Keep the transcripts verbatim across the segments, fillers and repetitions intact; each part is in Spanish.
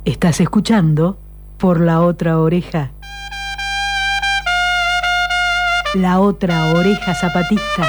Estás escuchando Por la Otra Oreja. La Otra Oreja Zapatista.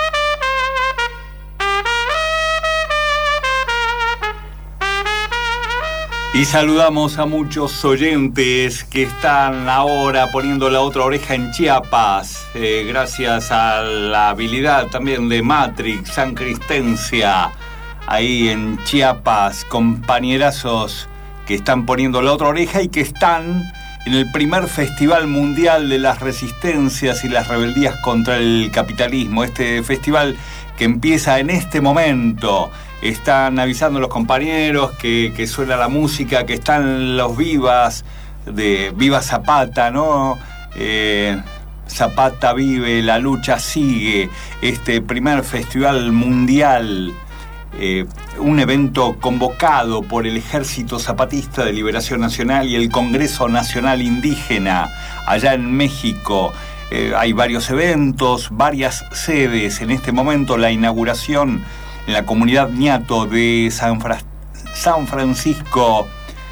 Y saludamos a muchos oyentes que están ahora poniendo la otra oreja en Chiapas, eh, gracias a la habilidad también de Matrix, San Cristencia, ahí en Chiapas, compañerazos que están poniendo la otra oreja y que están en el primer Festival Mundial de las Resistencias y las Rebeldías contra el Capitalismo, este festival que empieza en este momento. Están avisando los compañeros que, que suena la música, que están los vivas de Viva Zapata, ¿no? Eh, Zapata vive, la lucha sigue. Este primer festival mundial, eh, un evento convocado por el Ejército Zapatista de Liberación Nacional y el Congreso Nacional Indígena allá en México. Eh, hay varios eventos, varias sedes. En este momento la inauguración en la comunidad ñato de San, Fra- San Francisco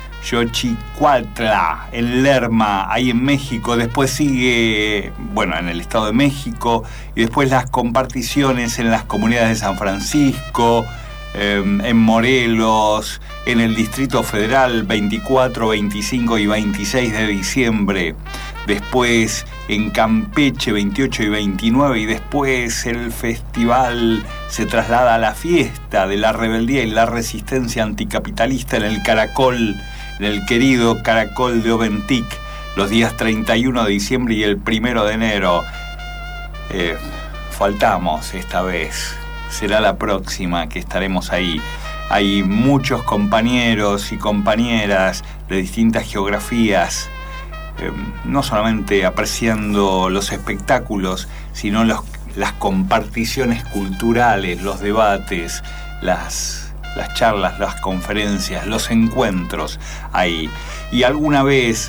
Xochicuautla, en Lerma, ahí en México. Después sigue, bueno, en el Estado de México, y después las comparticiones en las comunidades de San Francisco, eh, en Morelos, en el Distrito Federal, veinticuatro, veinticinco y veintiséis de diciembre. Después en Campeche, veintiocho y veintinueve, y después el festival se traslada a la fiesta de la rebeldía y la resistencia anticapitalista en el Caracol, en el querido Caracol de Oventic, los días treinta y uno de diciembre y el primero de enero. Eh, faltamos esta vez, será la próxima que estaremos ahí. Hay muchos compañeros y compañeras de distintas geografías, Eh, no solamente apreciando los espectáculos, sino los, las comparticiones culturales, los debates, las, las charlas, las conferencias, los encuentros ahí. Y alguna vez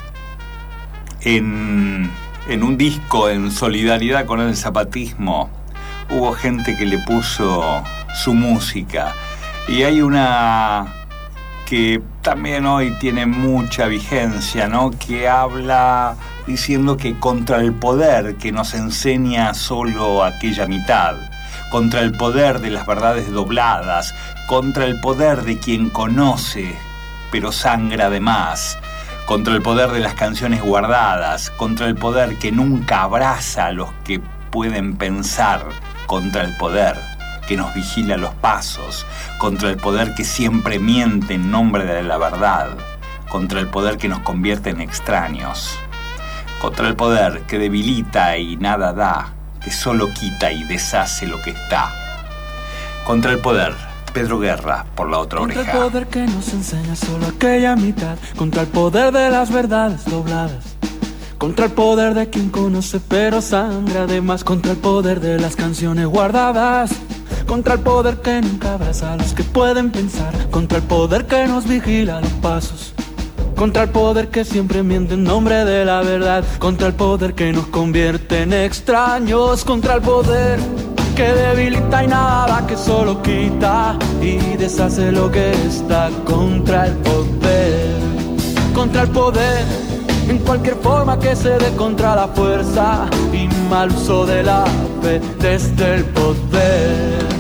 en, en un disco en solidaridad con el zapatismo hubo gente que le puso su música, y hay una que también hoy tiene mucha vigencia, ¿no? Que habla diciendo que contra el poder que nos enseña solo aquella mitad, contra el poder de las verdades dobladas, contra el poder de quien conoce pero sangra de más, contra el poder de las canciones guardadas, contra el poder que nunca abraza a los que pueden pensar, contra el poder que nos vigila los pasos, contra el poder que siempre miente en nombre de la verdad, contra el poder que nos convierte en extraños, contra el poder que debilita y nada da, que solo quita y deshace lo que está, contra el poder, Pedro Guerra, por la otra oreja. Contra el poder que nos enseña solo aquella mitad, contra el poder de las verdades dobladas, contra el poder de quien conoce pero sangra de más, contra el poder de las canciones guardadas, contra el poder que nunca abraza a los que pueden pensar, contra el poder que nos vigila los pasos, contra el poder que siempre miente en nombre de la verdad, contra el poder que nos convierte en extraños, contra el poder que debilita y nada, que solo quita y deshace lo que está, contra el poder, contra el poder en cualquier forma que se dé, contra la fuerza y mal uso de la fe desde el poder.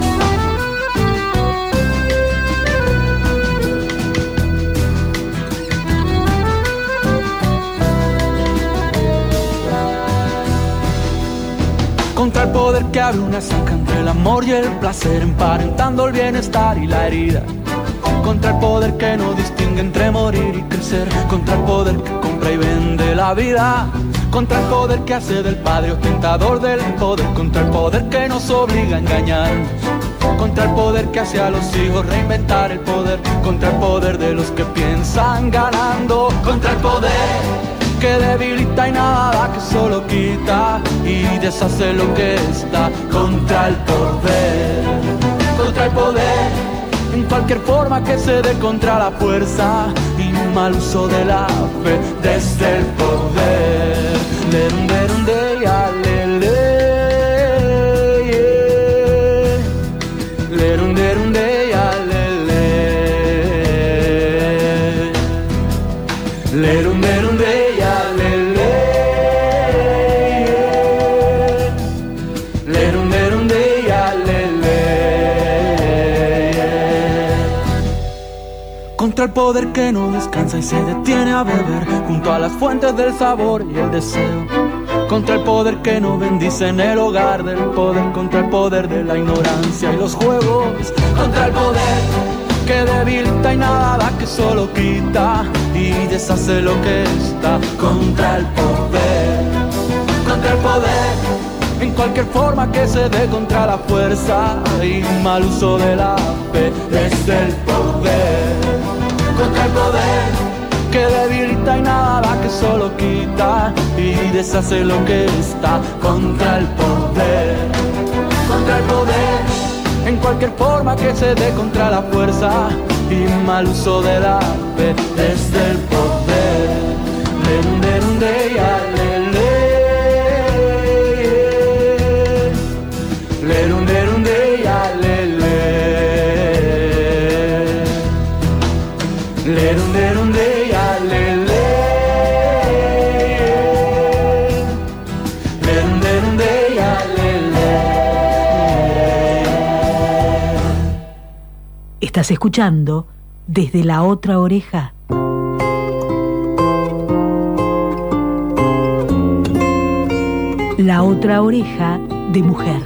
Contra el poder que abre una zanja entre el amor y el placer, emparentando el bienestar y la herida, contra el poder que no distingue entre morir y crecer, contra el poder que compra y vende la vida, contra el poder que hace del padre ostentador del poder, contra el poder que nos obliga a engañarnos, contra el poder que hace a los hijos reinventar el poder, contra el poder de los que piensan ganando, contra el poder que debilita y nada, que solo quita y deshace lo que está, contra el poder, contra el poder en cualquier forma que se dé, contra la fuerza y mal uso de la fe desde el poder. Lerum, lerum, de, ya, le, le, yeah. Lerum, lerum, de, ya, le, le. Lerum, lerum, de, ya, le, le. Lerum, lerum, de, ya, le, le. Contra el poder que no descansa y se detiene a beber junto a las fuentes del sabor y el deseo. Contra el poder que no bendice en el hogar del poder. Contra el poder de la ignorancia y los juegos. Contra el poder que debilita y nada da, que solo quita y deshace lo que está. Contra el poder, contra el poder, en cualquier forma que se dé, contra la fuerza y mal uso de la fe. Desde el poder, contra el poder que debilita y nada da, que solo quita y deshace lo que está. Contra el poder, contra el poder, en cualquier forma que se dé, contra la fuerza y mal uso de la fe. Desde el poder, lerum, lerum, de, ya, le, le. Lerum, lerum, de, ya, le, le. Lerum, lerum, de, ya, le, le. Lerum, lerum, de, ya, le, le. Estás escuchando Desde la Otra Oreja. La Otra Oreja de Mujer.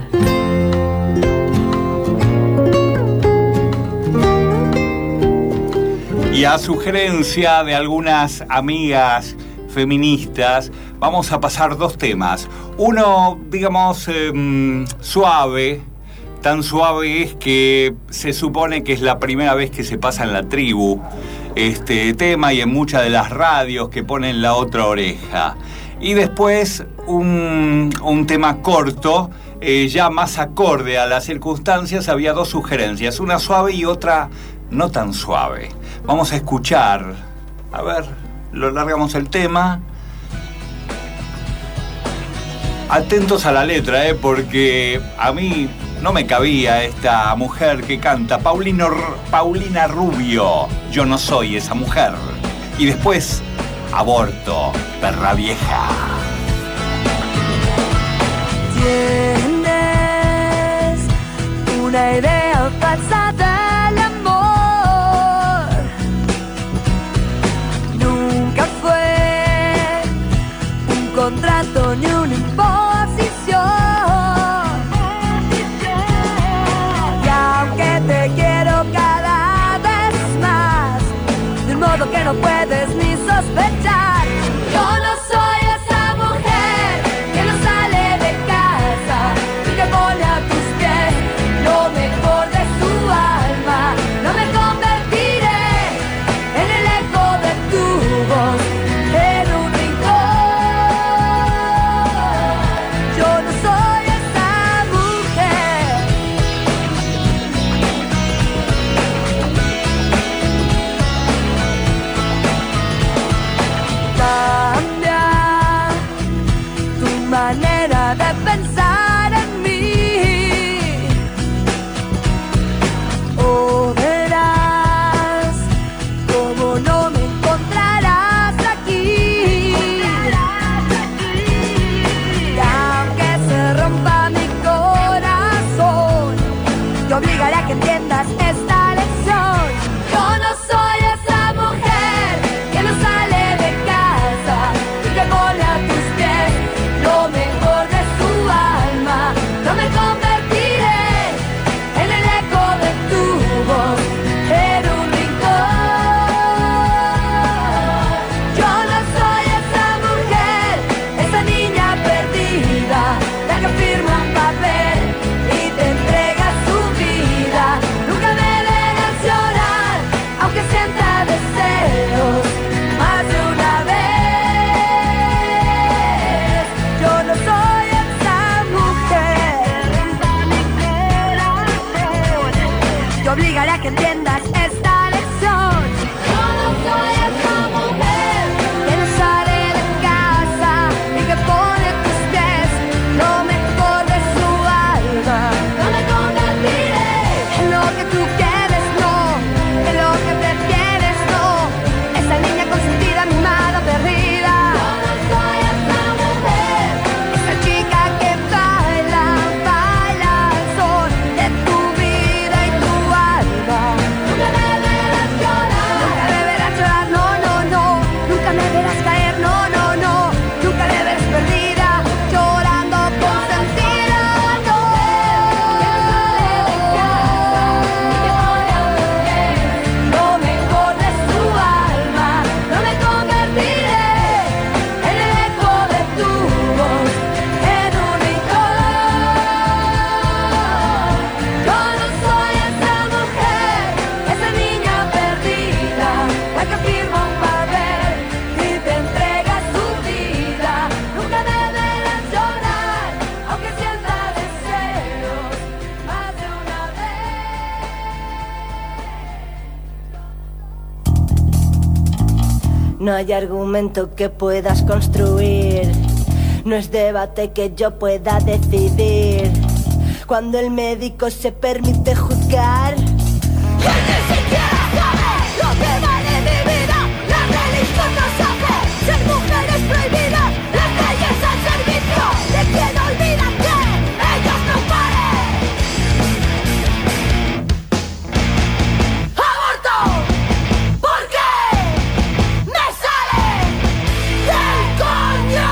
Y a sugerencia de algunas amigas feministas, vamos a pasar dos temas. Uno, digamos, eh, suave. Tan suave es que se supone que es la primera vez que se pasa en la tribu este tema y en muchas de las radios que ponen La Otra Oreja. Y después un, un tema corto, eh, ya más acorde a las circunstancias. Había dos sugerencias, una suave y otra no tan suave. Vamos a escuchar, a ver, lo largamos el tema. Atentos a la letra, eh, porque a mí no me cabía esta mujer que canta, Paulino, Paulina Rubio, Yo no soy esa mujer. Y después, Aborto, perra vieja. Tienes una idea falsa del amor. Nunca fue un contrato ni una imposición. Y aunque te quiero cada vez más, de un modo que no puedes ni sospechar, yo no soy esa mujer que no sale de casa y que pone a tus pies lo mejor de su alma. No me convertiré en el eco de tu voz en un rincón. Yo no soy esa mujer. Cambia No hay argumento que puedas construir, no es debate que yo pueda decidir. Cuando el médico se permite juzgar, él ni siquiera sabe lo que vale mi vida. La religión nos hace ser mujeres prohibidas, las leyes al servicio de quien olvida que ellos no paren. ¡Aborto! Porque me sale del coño.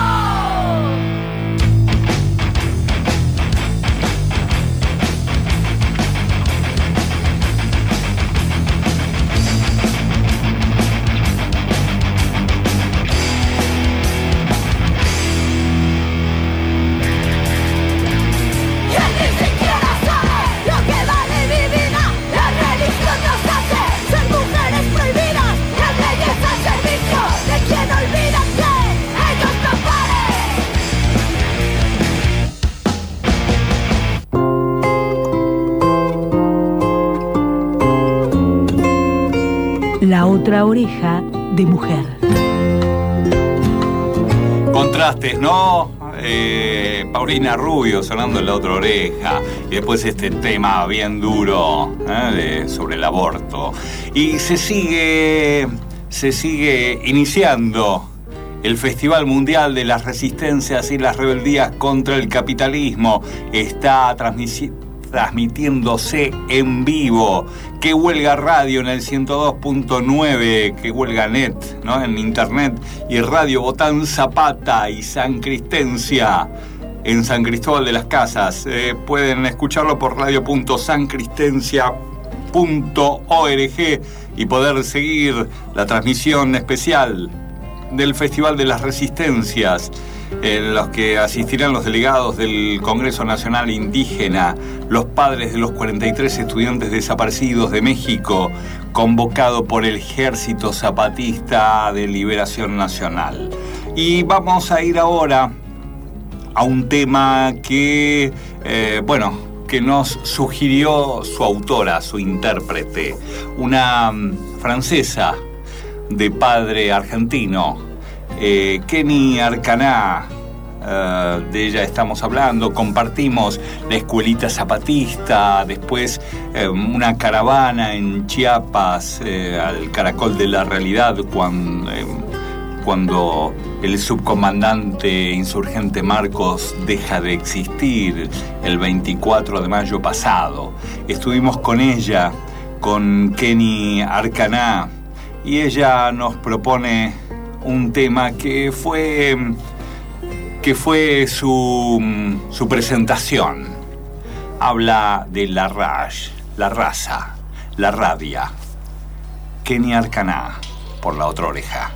La otra oreja de mujer. Contrastes, ¿no? Eh, Paulina Rubio sonando en La otra oreja. Y después este tema bien duro, ¿eh? de, sobre el aborto. Y se sigue, se sigue iniciando el Festival Mundial de las Resistencias y las Rebeldías contra el Capitalismo. Está transmitiendo transmitiéndose en vivo. Que huelga radio en el ciento dos punto nueve, que huelga net, ¿no? En internet, y Radio Botán Zapata y San Cristencia en San Cristóbal de las Casas. Eh, pueden escucharlo por radio punto san cristencia punto org y poder seguir la transmisión especial del Festival de las Resistencias, en los que asistirán los delegados del Congreso Nacional Indígena, los padres de los cuarenta y tres estudiantes desaparecidos de México, convocado por el Ejército Zapatista de Liberación Nacional. Y vamos a ir ahora a un tema que, eh, bueno, que nos sugirió su autora, su intérprete, una um, francesa de padre argentino, eh, Kenny Arcaná. Uh, de ella estamos hablando. Compartimos la escuelita zapatista, después eh, una caravana en Chiapas, eh, al Caracol de la Realidad, cuando, eh, cuando el subcomandante insurgente Marcos deja de existir el veinticuatro de mayo pasado. Estuvimos con ella, con Kenny Arcaná, y ella nos propone un tema que fue... que fue su, su presentación. Habla de la rage, la raza, la rabia. Kenny Arcaná, por La Otra Oreja.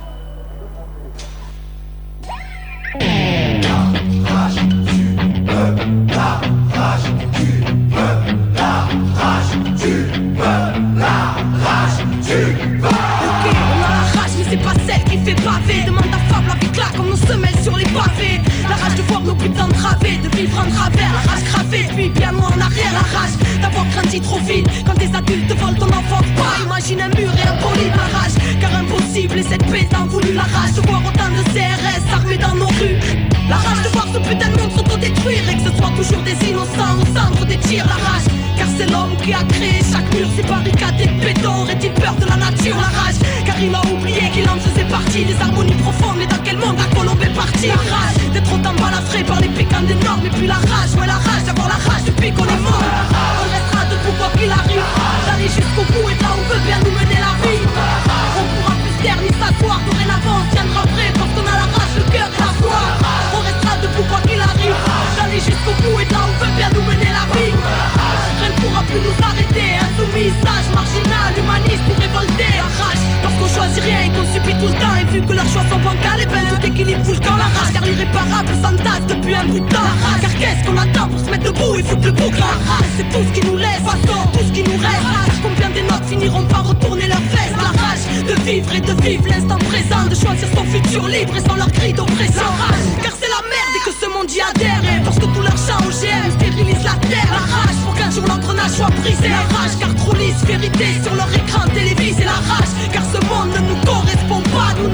C'est pas celle qui fait baver. Demande à Fable avec là comme nos semelles sur les pavés. La rage de voir nos putains de travées, de vivre en travers. La rage gravée depuis bien loin en arrière. La rage d'avoir grandi trop vite. Quand des adultes volent ton enfant pas. Imagine un mur et un poli de la rage. Car impossible et cette paix t'en voulu. La rage de voir autant de C R S armés dans nos rues. La rage de voir ce putain de monde s'autodétruire. Et que ce soit toujours des innocents au centre des tirs. La rage, car c'est l'homme qui a créé chaque mur. Ces barricades et béton. Aurait-il peur de la nature? La rage, car il a oublié qu'il en faisait partie des harmonies profondes. Et dans quel monde la colombe est partie? La rage d'être autant balafré par les piquants des normes. Et puis la rage, ouais la rage d'avoir la rage depuis qu'on est mort. On restera debout quoi qu'il arrive, d'aller jusqu'au bout et là où veut bien nous mener la vie. On pourra plus se taire ni s'asseoir. Dorénavant on tiendra vrai parce qu'on a la rage, le cœur et la foi. On restera debout quoi qu'il arrive, d'aller jusqu'au bout et là où veut bien nous mener la vie. Rien ne pourra plus nous arrêter. Insoumis, sage, marginal, humaniste ou révolté. La rage parce qu'on choisit rien et qu'on subit tout le temps. Et vu que leurs choix sont bancals, et ben tout équilibre fout le camp. La rage car l'irréparable s'entasse depuis un bout de temps. La rage car qu'est-ce qu'on attend pour se mettre debout et foutre le bouc? La rage c'est tout ce qui nous laisse, façon tout ce qui nous reste. Car combien des notes finiront par retourner leurs fesses? La rage de vivre et de vivre l'instant présent, de choisir son futur libre et sans leur cri d'oppression. La rage car c'est la merde et que ce monde y adhère. Et parce que tout leur chant O G M stérilise la terre. La rage pour qu'un jour l'engrenage soit brisé. La rage car trop lisse vérité sur leur écran télévisé. La rage car ce monde ne nous correspond pas. Nous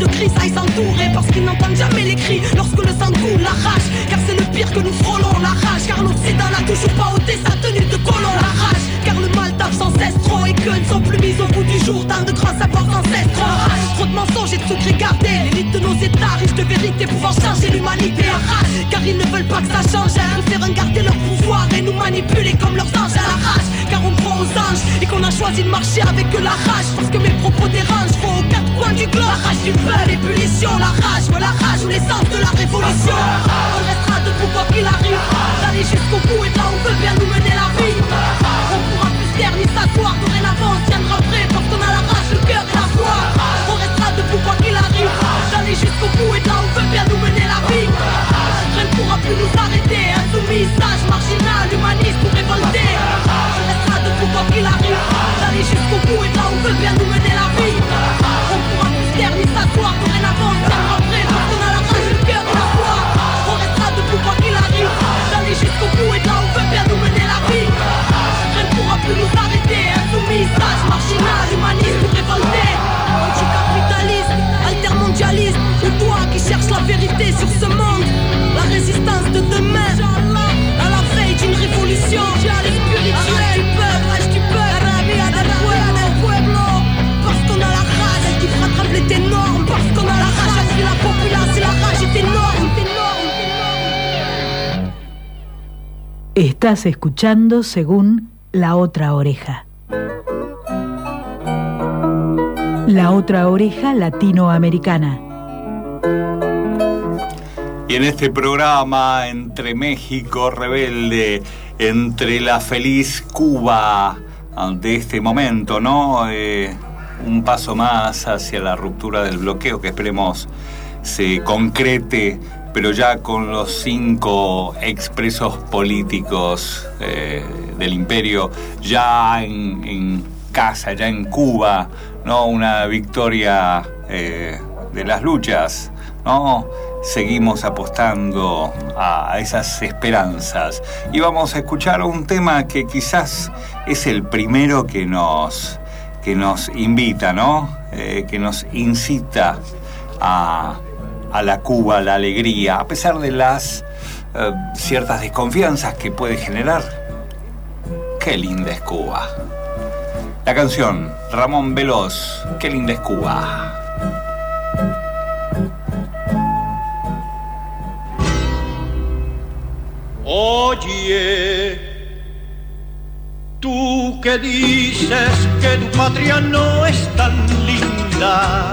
de grisailles entourés parce qu'ils n'entendent jamais les cris lorsque le sang coule, la rage. Car c'est le pire que nous frôlons, la rage. Car l'Occident n'a toujours pas ôté sa tenue de colon, la rage. Car le mal tape sans cesse trop et que ne sont plus mis au bout du jour tant de grands savoirs ancestraux. La rage, trop de mensonges et de secrets gardés. L'élite de nos états riches de vérité pouvant changer l'humanité. La rage, car ils ne veulent pas que ça change. Ils préfèrent garder leur pouvoir et nous manipuler comme leurs anges. À la rage, car on croit aux anges et qu'on a choisi de marcher avec la rage. Parce que mes propos dérangent, faut aux quatre coins du globe. La rage du peuple, l'ébullition, la rage, ouais, la rage ou l'essence de la révolution. On restera debout quoi qu'il arrive, d'aller jusqu'au bout et là on veut bien nous mener la vie. On pourra plus se taire ni s'asseoir, dorénavant on tiendra prêt parce qu'on a la rage, le cœur et la foi. On restera debout quoi qu'il arrive, d'aller jusqu'au bout et là on veut bien nous mener la vie. Rien ne pourra plus nous arrêter, insoumis, sage, marginal, humaniste ou révolté. On restera debout quoi qu'il arrive, d'aller jusqu'au bout et là on veut bien nous mener la vie. On pourra plus se taire ni s'asseoir, dorénavant on tiendra prêt parce qu'on a la rage, le cœur et la foi. On restera debout quoi qu'il arrive, d'aller jusqu'au bout et là on veut bien nous mener la vie. Rien ne pourra plus nous arrêter, insoumis, sage, marginal, humaniste ou révolté. Anticapitaliste, altermondialiste, ou toi qui cherches la vérité sur ce monde. La résistance de demain, à la veille d'une révolution. Rage du peuple, rage du peuple, del pueblo. Parce qu'on a la rage qui fera trembler tes normes. Parce qu'on a la rage, si la populace et la rage est énorme. Estás escuchando según La Otra Oreja. La Otra Oreja Latinoamericana. Y en este programa, entre México rebelde, entre la feliz Cuba de este momento, ¿no? Eh, un paso más hacia la ruptura del bloqueo que esperemos se concrete, pero ya con los cinco expresos políticos eh, del imperio ya en, en casa, ya en Cuba, ¿no? Una victoria eh, de las luchas, ¿no? Seguimos apostando a esas esperanzas y vamos a escuchar un tema que quizás es el primero que nos, que nos invita, ¿no? Eh, que nos incita a, a la Cuba, a la alegría, a pesar de las eh, ciertas desconfianzas que puede generar. Qué linda es Cuba. La canción, Ramón Veloz, Qué linda es Cuba. Oye, tú que dices que tu patria no es tan linda.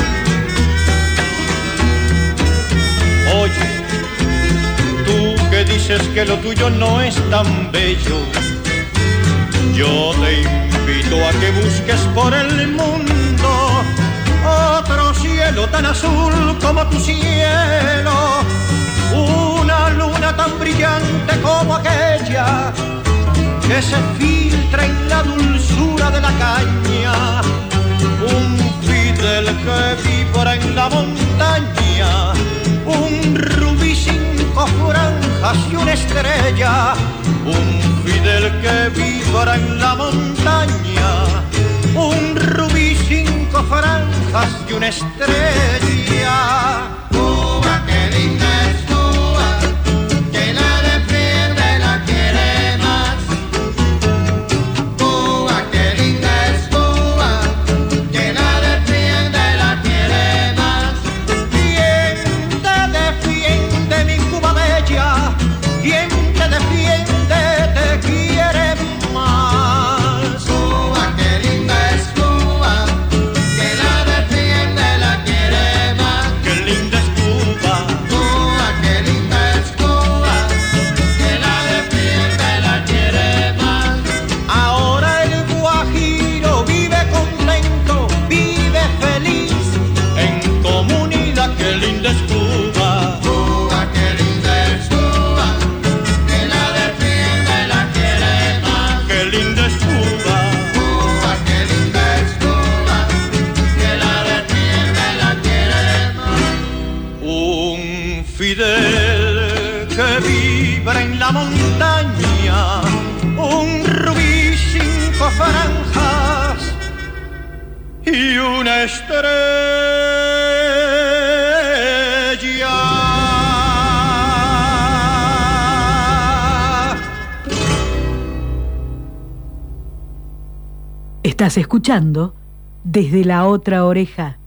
Oye, tú que dices que lo tuyo no es tan bello. Yo te invito a que busques por el mundo otro cielo tan azul como tu cielo. Una luna tan brillante como aquella que se filtra en la dulzura de la caña. Un Fidel que vibra en la montaña. Un rubí, cinco franjas y una estrella. Un Fidel que vibra en la montaña. Un rubí, cinco franjas y una estrella. Cuba, qué linda es. Fidel que vibra en la montaña, un rubí, cinco franjas y una estrella. Estás escuchando Desde la Otra Oreja.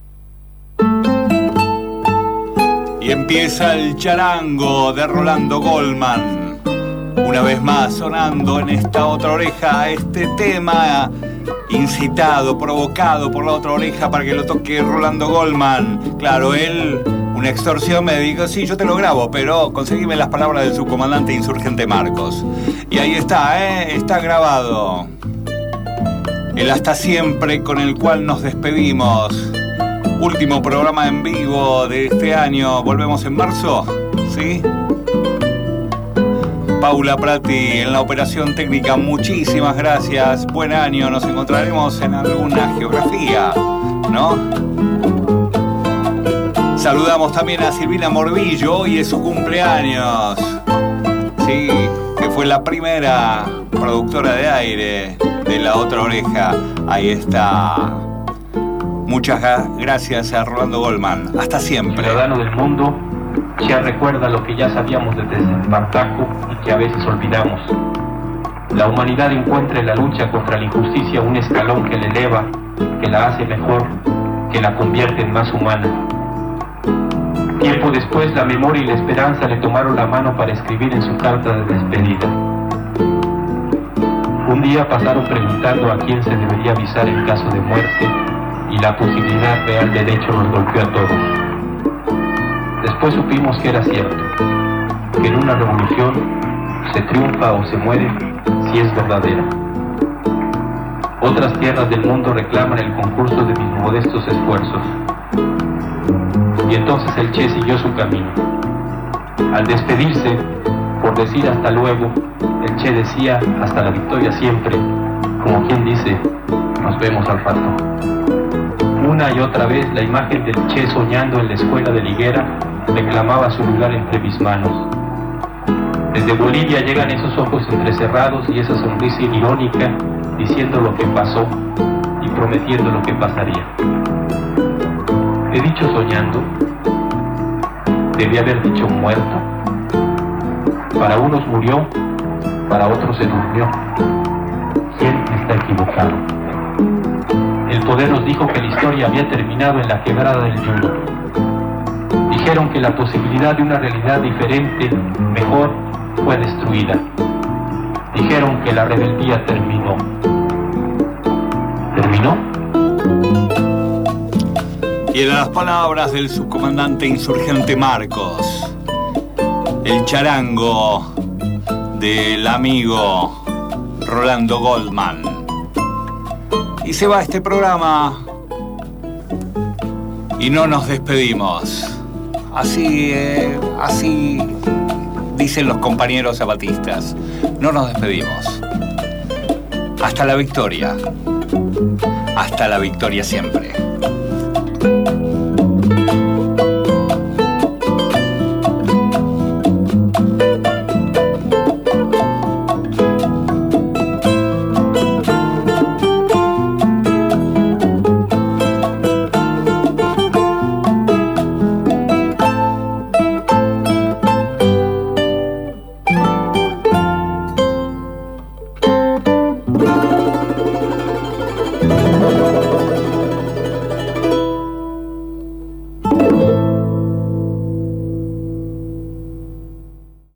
Y empieza el charango de Rolando Goldman. Una vez más sonando en esta otra oreja este tema incitado, provocado por la otra oreja para que lo toque Rolando Goldman. Claro, él, una extorsión, me dijo, sí, yo te lo grabo, pero conseguime las palabras del subcomandante insurgente Marcos. Y ahí está, ¿eh? Está grabado. El hasta siempre con el cual nos despedimos. Último programa en vivo de este año. Volvemos en marzo, ¿sí? Paula Prati en la operación técnica, muchísimas gracias. Buen año, nos encontraremos en alguna geografía, ¿no? Saludamos también a Silvina Morbillo, hoy es su cumpleaños. Sí, que fue la primera productora de aire de La Otra Oreja. Ahí está. Muchas gracias a Rolando Goldman. Hasta siempre. Ciudadano del mundo, ya recuerda lo que ya sabíamos desde Espartaco y que a veces olvidamos. La humanidad encuentra en la lucha contra la injusticia un escalón que la eleva, que la hace mejor, que la convierte en más humana. Tiempo después, la memoria y la esperanza le tomaron la mano para escribir en su carta de despedida. Un día pasaron preguntando a quién se debería avisar en caso de muerte, y la posibilidad real del hecho nos golpeó a todos. Después supimos que era cierto, que en una revolución se triunfa o se muere si es verdadera. Otras tierras del mundo reclaman el concurso de mis modestos esfuerzos. Y entonces el Che siguió su camino. Al despedirse, por decir hasta luego, el Che decía hasta la victoria siempre, como quien dice, nos vemos al rato. Una y otra vez la imagen del Che soñando en la escuela de Liguera reclamaba su lugar entre mis manos. Desde Bolivia llegan esos ojos entrecerrados y esa sonrisa irónica diciendo lo que pasó y prometiendo lo que pasaría. He dicho soñando, debí haber dicho muerto. Para unos murió, para otros se durmió. ¿Quién está equivocado? El poder nos dijo que la historia había terminado en la quebrada del Yuro. Dijeron que la posibilidad de una realidad diferente, mejor, fue destruida. Dijeron que la rebeldía terminó. ¿Terminó? Y en las palabras del subcomandante insurgente Marcos, el charango del amigo Rolando Goldman. Y se va este programa y no nos despedimos. Así, eh, así dicen los compañeros zapatistas. No nos despedimos. Hasta la victoria. Hasta la victoria siempre.